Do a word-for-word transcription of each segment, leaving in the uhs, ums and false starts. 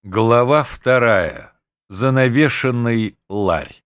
Глава вторая. Занавешенный ларь.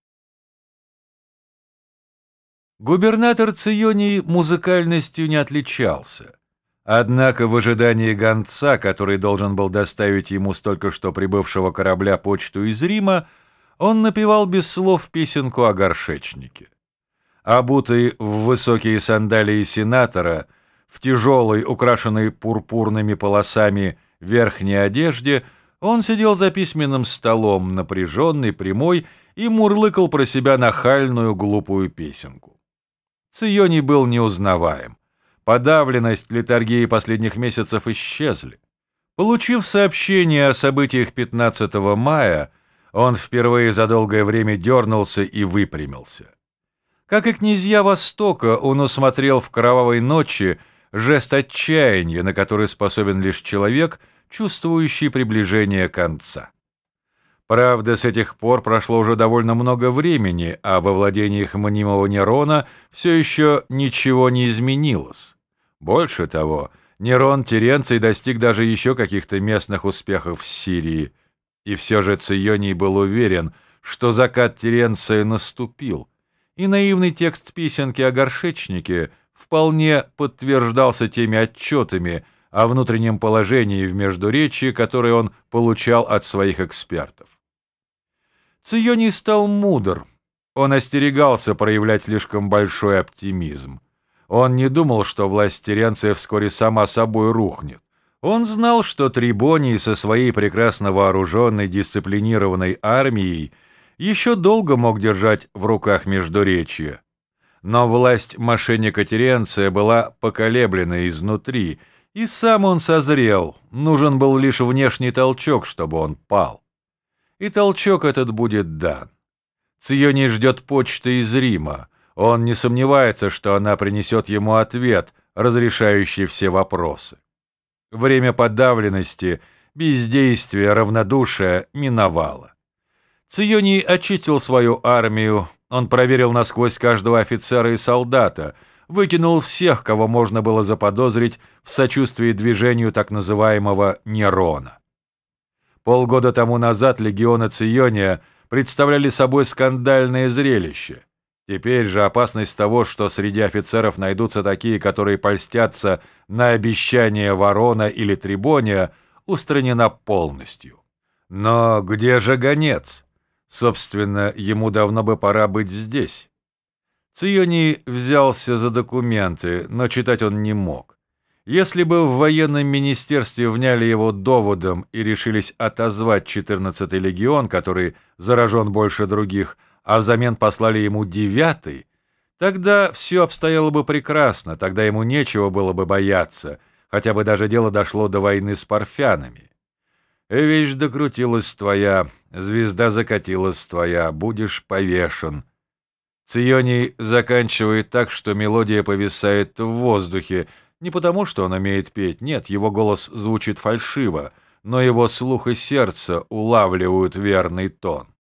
Губернатор Ционий музыкальностью не отличался. Однако в ожидании гонца, который должен был доставить ему с только что прибывшего корабля почту из Рима, он напевал без слов песенку о горшечнике. Обутый в высокие сандалии сенатора, в тяжелой, украшенной пурпурными полосами верхней одежде, он сидел за письменным столом, напряженный, прямой, и мурлыкал про себя нахальную глупую песенку. Ционий был неузнаваем. Подавленность, летаргии последних месяцев исчезли. Получив сообщение о событиях пятнадцатого мая, он впервые за долгое время дернулся и выпрямился. Как и князья Востока, он усмотрел в кровавой ночи жест отчаяния, на который способен лишь человек, чувствующий приближение конца. Правда, с этих пор прошло уже довольно много времени, а во владениях мнимого Нерона все еще ничего не изменилось. Больше того, Нерон Теренций достиг даже еще каких-то местных успехов в Сирии, и все же Ционий был уверен, что закат Теренция наступил, и наивный текст песенки о горшечнике вполне подтверждался теми отчетами о внутреннем положении в Междуречии, которые он получал от своих экспертов. Ционий стал мудр. Он остерегался проявлять слишком большой оптимизм. Он не думал, что власть Теренция вскоре сама собой рухнет. Он знал, что Трибоний со своей прекрасно вооруженной, дисциплинированной армией еще долго мог держать в руках Междуречье. Но власть мошенника Теренция была поколеблена изнутри, и сам он созрел, нужен был лишь внешний толчок, чтобы он пал. И толчок этот будет дан. Ционий ждет почты из Рима. Он не сомневается, что она принесет ему ответ, разрешающий все вопросы. Время подавленности, бездействия, равнодушия миновало. Ционий очистил свою армию, он проверил насквозь каждого офицера и солдата, выкинул всех, кого можно было заподозрить в сочувствии движению так называемого Нерона. Полгода тому назад легионы Циония представляли собой скандальное зрелище. Теперь же опасность того, что среди офицеров найдутся такие, которые польстятся на обещания Ворона или Трибония, устранена полностью. Но где же гонец? Собственно, ему давно бы пора быть здесь. Ционий взялся за документы, но читать он не мог. Если бы в военном министерстве вняли его доводом и решились отозвать четырнадцатый легион, который заражен больше других, а взамен послали ему девятый, тогда все обстояло бы прекрасно, тогда ему нечего было бы бояться, хотя бы даже дело дошло до войны с парфянами. «Вещь докрутилась твоя, звезда закатилась твоя, будешь повешен». Ционий заканчивает так, что мелодия повисает в воздухе, не потому, что он умеет петь, нет, его голос звучит фальшиво, но его слух и сердце улавливают верный тон.